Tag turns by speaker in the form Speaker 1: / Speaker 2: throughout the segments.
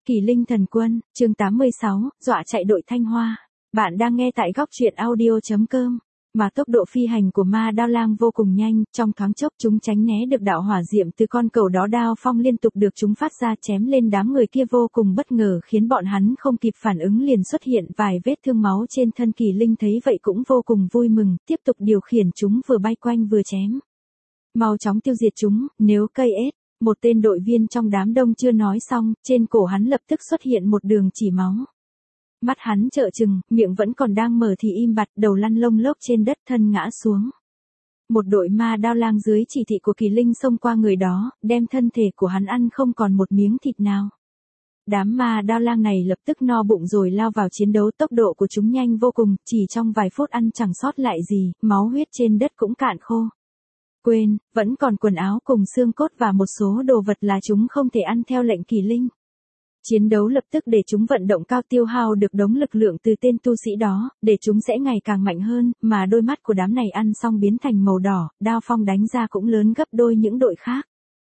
Speaker 1: Kỳ Linh Thần Quân, chương 86, dọa chạy đội Thanh Hoa. Bạn đang nghe tại góc truyện audio.com. Mà tốc độ phi hành của ma đao lang vô cùng nhanh, trong thoáng chốc chúng tránh né được đạo hỏa diệm từ con cầu đó, đao phong liên tục được chúng phát ra chém lên đám người kia vô cùng bất ngờ, khiến bọn hắn không kịp phản ứng liền xuất hiện vài vết thương máu trên thân. Kỳ Linh thấy vậy cũng vô cùng vui mừng, tiếp tục điều khiển chúng vừa bay quanh vừa chém. Mau chóng tiêu diệt chúng, nếu cây ết. Một tên đội viên trong đám đông chưa nói xong, trên cổ hắn lập tức xuất hiện một đường chỉ máu. Mắt hắn trợn trừng, miệng vẫn còn đang mở thì im bặt, đầu lăn lông lốc trên đất, thân ngã xuống. Một đội ma đao lang dưới chỉ thị của Kỳ Linh xông qua người đó, đem thân thể của hắn ăn không còn một miếng thịt nào. Đám ma đao lang này lập tức no bụng rồi lao vào chiến đấu, tốc độ của chúng nhanh vô cùng, chỉ trong vài phút ăn chẳng sót lại gì, máu huyết trên đất cũng cạn khô. Quên, vẫn còn quần áo cùng xương cốt và một số đồ vật là chúng không thể ăn theo lệnh Kỳ Linh. Chiến đấu lập tức để chúng vận động cao, tiêu hao được đống lực lượng từ tên tu sĩ đó, để chúng sẽ ngày càng mạnh hơn, mà đôi mắt của đám này ăn xong biến thành màu đỏ, đao phong đánh ra cũng lớn gấp đôi những đội khác.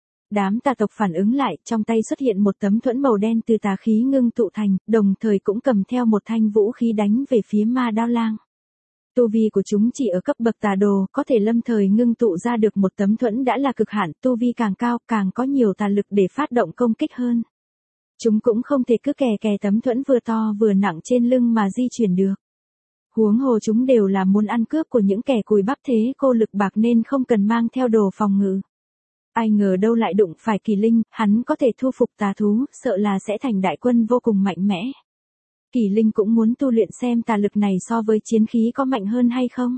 Speaker 1: Đám tà tộc phản ứng lại, trong tay xuất hiện một tấm thuẫn màu đen từ tà khí ngưng tụ thành, đồng thời cũng cầm theo một thanh vũ khí đánh về phía ma đao lang. Tu vi của chúng chỉ ở cấp bậc tà đồ, có thể lâm thời ngưng tụ ra được một tấm thuẫn đã là cực hạn, tu vi càng cao, càng có nhiều tà lực để phát động công kích hơn. Chúng cũng không thể cứ kè tấm thuẫn vừa to vừa nặng trên lưng mà di chuyển được. Huống hồ chúng đều là muốn ăn cướp của những kẻ cùi bắp thế cô lực bạc nên không cần mang theo đồ phòng ngự. Ai ngờ đâu lại đụng phải Kỳ Linh, hắn có thể thu phục tà thú, sợ là sẽ thành đại quân vô cùng mạnh mẽ. Kỳ Linh cũng muốn tu luyện xem tà lực này so với chiến khí có mạnh hơn hay không.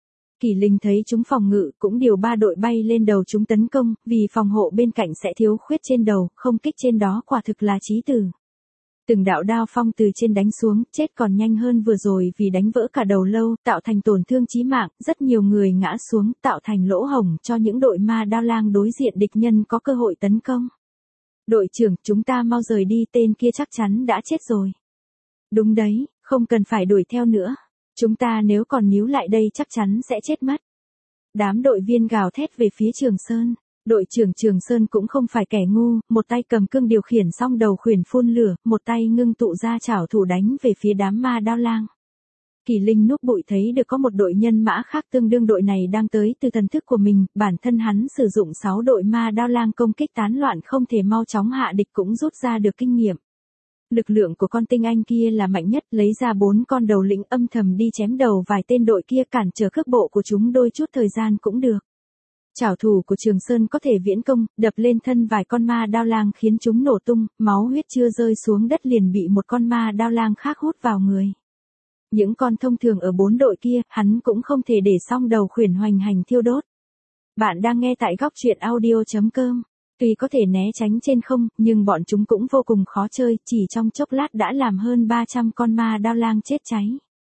Speaker 1: Kỳ Linh thấy chúng phòng ngự, cũng điều 3 đội bay lên đầu chúng tấn công, vì phòng hộ bên cạnh sẽ thiếu khuyết trên đầu, không kích trên đó quả thực là chí tử. Từng đạo đao phong từ trên đánh xuống, chết còn nhanh hơn vừa rồi vì đánh vỡ cả đầu lâu, tạo thành tổn thương chí mạng, rất nhiều người ngã xuống, tạo thành lỗ hổng cho những đội ma đao lang đối diện địch nhân có cơ hội tấn công. Đội trưởng, chúng ta mau rời đi, tên kia chắc chắn đã chết rồi. Đúng đấy, không cần phải đuổi theo nữa. Chúng ta nếu còn níu lại đây chắc chắn sẽ chết mất. Đám đội viên gào thét về phía Trường Sơn. Đội trưởng Trường Sơn cũng không phải kẻ ngu, một tay cầm cương điều khiển song đầu khuyển phun lửa, một tay ngưng tụ ra trảo thủ đánh về phía đám ma đao lang. Kỳ Linh núp bụi thấy được có một đội nhân mã khác tương đương đội này đang tới từ thần thức của mình, bản thân hắn sử dụng 6 đội ma đao lang công kích tán loạn không thể mau chóng hạ địch cũng rút ra được kinh nghiệm. Lực lượng của con tinh anh kia là mạnh nhất, lấy ra 4 con đầu lĩnh âm thầm đi chém đầu vài tên đội kia, cản trở cước bộ của chúng đôi chút thời gian cũng được. Trảo thủ của Trường Sơn có thể viễn công, đập lên thân vài con ma đao lang khiến chúng nổ tung, máu huyết chưa rơi xuống đất liền bị một con ma đao lang khác hút vào người. Những con thông thường ở 4 đội kia, hắn cũng không thể để song đầu khuyển hoành hành thiêu đốt. Bạn đang nghe tại góc truyện audio.com. Tuy có thể né tránh trên không, nhưng bọn chúng cũng vô cùng khó chơi, chỉ trong chốc lát đã làm hơn 300 con ma đao lang chết cháy.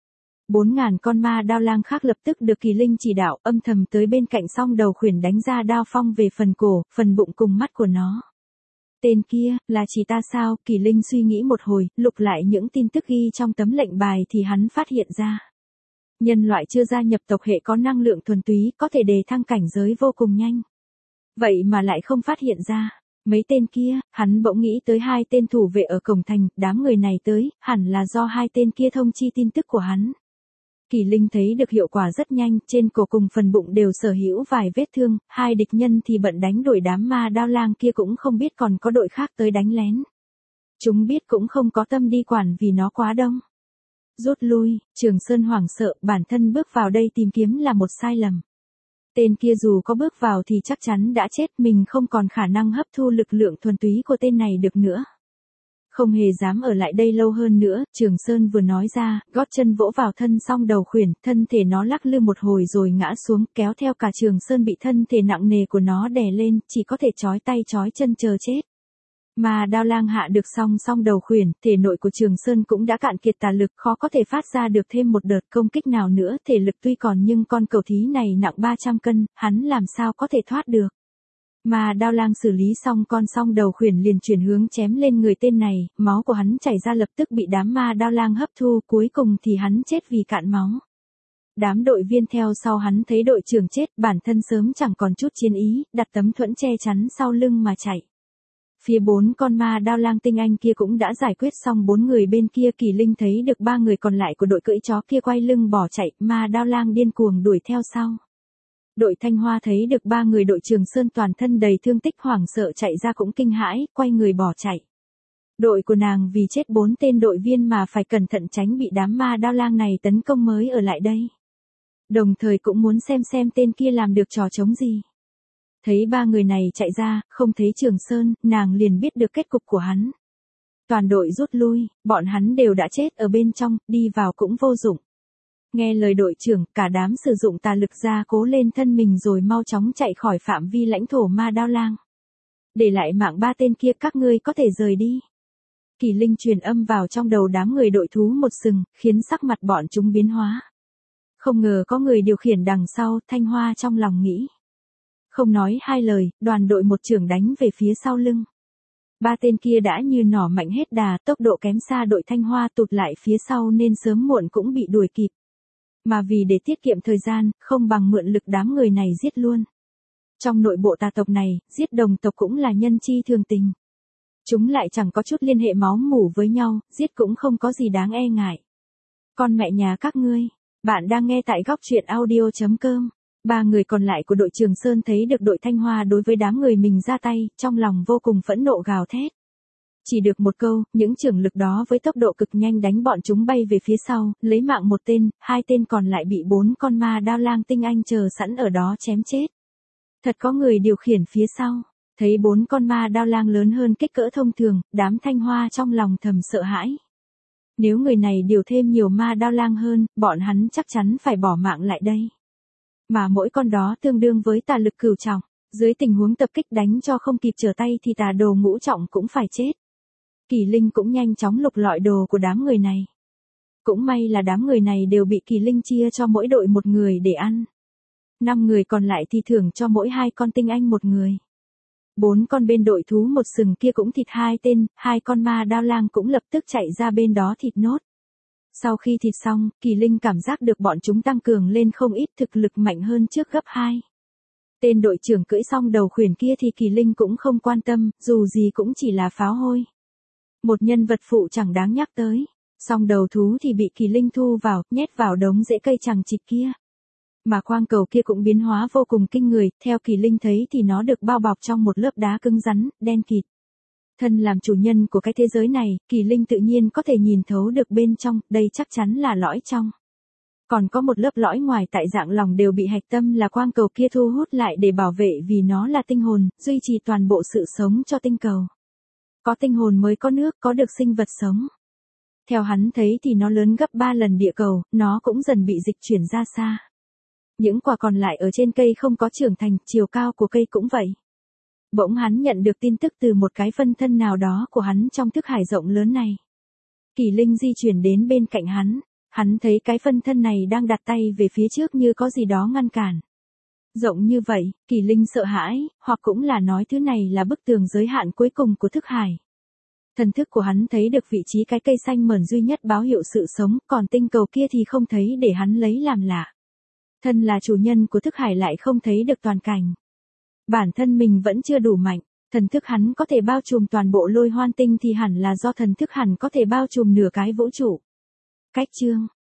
Speaker 1: 4.000 con ma đao lang khác lập tức được Kỳ Linh chỉ đạo, âm thầm tới bên cạnh song đầu khuyển đánh ra đao phong về phần cổ, phần bụng cùng mắt của nó. Tên kia, là chỉ ta sao? Kỳ Linh suy nghĩ một hồi, lục lại những tin tức ghi trong tấm lệnh bài thì hắn phát hiện ra. Nhân loại chưa gia nhập tộc hệ có năng lượng thuần túy, có thể đề thăng cảnh giới vô cùng nhanh. Vậy mà lại không phát hiện ra. Mấy tên kia, hắn bỗng nghĩ tới 2 tên thủ vệ ở cổng thành, đám người này tới, hẳn là do 2 tên kia thông chi tin tức của hắn. Kỳ Linh thấy được hiệu quả rất nhanh, trên cổ cùng phần bụng đều sở hữu vài vết thương, 2 địch nhân thì bận đánh đuổi đám ma đao lang kia, cũng không biết còn có đội khác tới đánh lén. Chúng biết cũng không có tâm đi quản vì nó quá đông. Rút lui, Trường Sơn hoảng sợ, bản thân bước vào đây tìm kiếm là một sai lầm. Tên kia dù có bước vào thì chắc chắn đã chết, mình không còn khả năng hấp thu lực lượng thuần túy của tên này được nữa. Không hề dám ở lại đây lâu hơn nữa, Trường Sơn vừa nói ra, gót chân vỗ vào thân song đầu khuyển, thân thể nó lắc lư một hồi rồi ngã xuống, kéo theo cả Trường Sơn bị thân thể nặng nề của nó đè lên, chỉ có thể trói tay trói chân chờ chết. Mà đao lang hạ được song đầu khuyển, thể nội của Trường Sơn cũng đã cạn kiệt tà lực, khó có thể phát ra được thêm một đợt công kích nào nữa, thể lực tuy còn nhưng con cẩu thí này nặng 300 cân, hắn làm sao có thể thoát được. Mà đao lang xử lý xong con song đầu khuyển liền chuyển hướng chém lên người tên này, máu của hắn chảy ra lập tức bị đám ma đao lang hấp thu, cuối cùng thì hắn chết vì cạn máu. Đám đội viên theo sau hắn thấy đội trưởng chết, bản thân sớm chẳng còn chút chiến ý, đặt tấm thuẫn che chắn sau lưng mà chạy. Phía 4 con ma đao lang tinh anh kia cũng đã giải quyết xong 4 người bên kia, Kỳ Linh thấy được 3 người còn lại của đội cưỡi chó kia quay lưng bỏ chạy, ma đao lang điên cuồng đuổi theo sau. Đội Thanh Hoa thấy được 3 người đội Trường Sơn toàn thân đầy thương tích hoảng sợ chạy ra cũng kinh hãi, quay người bỏ chạy. Đội của nàng vì chết 4 tên đội viên mà phải cẩn thận tránh bị đám ma đao lang này tấn công mới ở lại đây. Đồng thời cũng muốn xem tên kia làm được trò chống gì. Thấy 3 người này chạy ra, không thấy Trường Sơn, nàng liền biết được kết cục của hắn. Toàn đội rút lui, bọn hắn đều đã chết ở bên trong, đi vào cũng vô dụng. Nghe lời đội trưởng, cả đám sử dụng tà lực ra cố lên thân mình rồi mau chóng chạy khỏi phạm vi lãnh thổ ma đao lang. Để lại mạng 3 tên kia, các ngươi có thể rời đi. Kỳ Linh truyền âm vào trong đầu đám người đội thú một sừng, khiến sắc mặt bọn chúng biến hóa. Không ngờ có người điều khiển đằng sau, Thanh Hoa trong lòng nghĩ. Không nói hai lời, đoàn đội một trưởng đánh về phía sau lưng. 3 tên kia đã như nỏ mạnh hết đà, tốc độ kém xa đội Thanh Hoa, tụt lại phía sau nên sớm muộn cũng bị đuổi kịp. Mà vì để tiết kiệm thời gian, không bằng mượn lực đám người này giết luôn. Trong nội bộ tà tộc này, giết đồng tộc cũng là nhân chi thường tình. Chúng lại chẳng có chút liên hệ máu mủ với nhau, giết cũng không có gì đáng e ngại. Con mẹ nhà các ngươi, bạn đang nghe tại góc truyện audio.com. 3 người còn lại của đội Trường Sơn thấy được đội Thanh Hoa đối với đám người mình ra tay, trong lòng vô cùng phẫn nộ gào thét. Chỉ được một câu, những trưởng lực đó với tốc độ cực nhanh đánh bọn chúng bay về phía sau, lấy mạng 1 tên, 2 tên còn lại bị 4 con ma đao lang tinh anh chờ sẵn ở đó chém chết. Thật có người điều khiển phía sau, thấy 4 con ma đao lang lớn hơn kích cỡ thông thường, đám Thanh Hoa trong lòng thầm sợ hãi. Nếu người này điều thêm nhiều ma đao lang hơn, bọn hắn chắc chắn phải bỏ mạng lại đây. Mà mỗi con đó tương đương với tà lực cửu trọng, dưới tình huống tập kích đánh cho không kịp trở tay thì tà đồ ngũ trọng cũng phải chết. Kỳ Linh cũng nhanh chóng lục lọi đồ của đám người này. Cũng may là đám người này đều bị Kỳ Linh chia cho mỗi đội 1 người để ăn. 5 người còn lại thì thưởng cho mỗi 2 con tinh anh 1 người. 4 con bên đội thú một sừng kia cũng thịt 2 tên, 2 con ma đao lang cũng lập tức chạy ra bên đó thịt nốt. Sau khi thịt xong, Kỳ Linh cảm giác được bọn chúng tăng cường lên không ít, thực lực mạnh hơn trước gấp 2. Tên đội trưởng cưỡi xong đầu khuyển kia thì Kỳ Linh cũng không quan tâm, dù gì cũng chỉ là pháo hôi. Một nhân vật phụ chẳng đáng nhắc tới. Xong đầu thú thì bị Kỳ Linh thu vào, nhét vào đống rễ cây chằng chịt kia. Mà khoang cầu kia cũng biến hóa vô cùng kinh người, theo Kỳ Linh thấy thì nó được bao bọc trong một lớp đá cứng rắn, đen kịt. Thân làm chủ nhân của cái thế giới này, Kỳ Linh tự nhiên có thể nhìn thấu được bên trong, đây chắc chắn là lõi trong. Còn có một lớp lõi ngoài tại dạng lòng đều bị hạch tâm là quang cầu kia thu hút lại để bảo vệ, vì nó là tinh hồn, duy trì toàn bộ sự sống cho tinh cầu. Có tinh hồn mới có nước, có được sinh vật sống. Theo hắn thấy thì nó lớn gấp 3 lần địa cầu, nó cũng dần bị dịch chuyển ra xa. Những quả còn lại ở trên cây không có trưởng thành, chiều cao của cây cũng vậy. Bỗng hắn nhận được tin tức từ một cái phân thân nào đó của hắn trong thức hải rộng lớn này. Kỳ Linh di chuyển đến bên cạnh hắn thấy cái phân thân này đang đặt tay về phía trước như có gì đó ngăn cản. Rộng như vậy, Kỳ Linh sợ hãi, hoặc cũng là nói thứ này là bức tường giới hạn cuối cùng của thức hải. Thần thức của hắn thấy được vị trí cái cây xanh mởn duy nhất báo hiệu sự sống, còn tinh cầu kia thì không thấy để hắn lấy làm lạ. Thân là chủ nhân của thức hải lại không thấy được toàn cảnh. Bản thân mình vẫn chưa đủ mạnh, thần thức hắn có thể bao trùm toàn bộ Lôi Hoan Tinh thì hẳn là do thần thức hắn có thể bao trùm nửa cái vũ trụ. Cách chương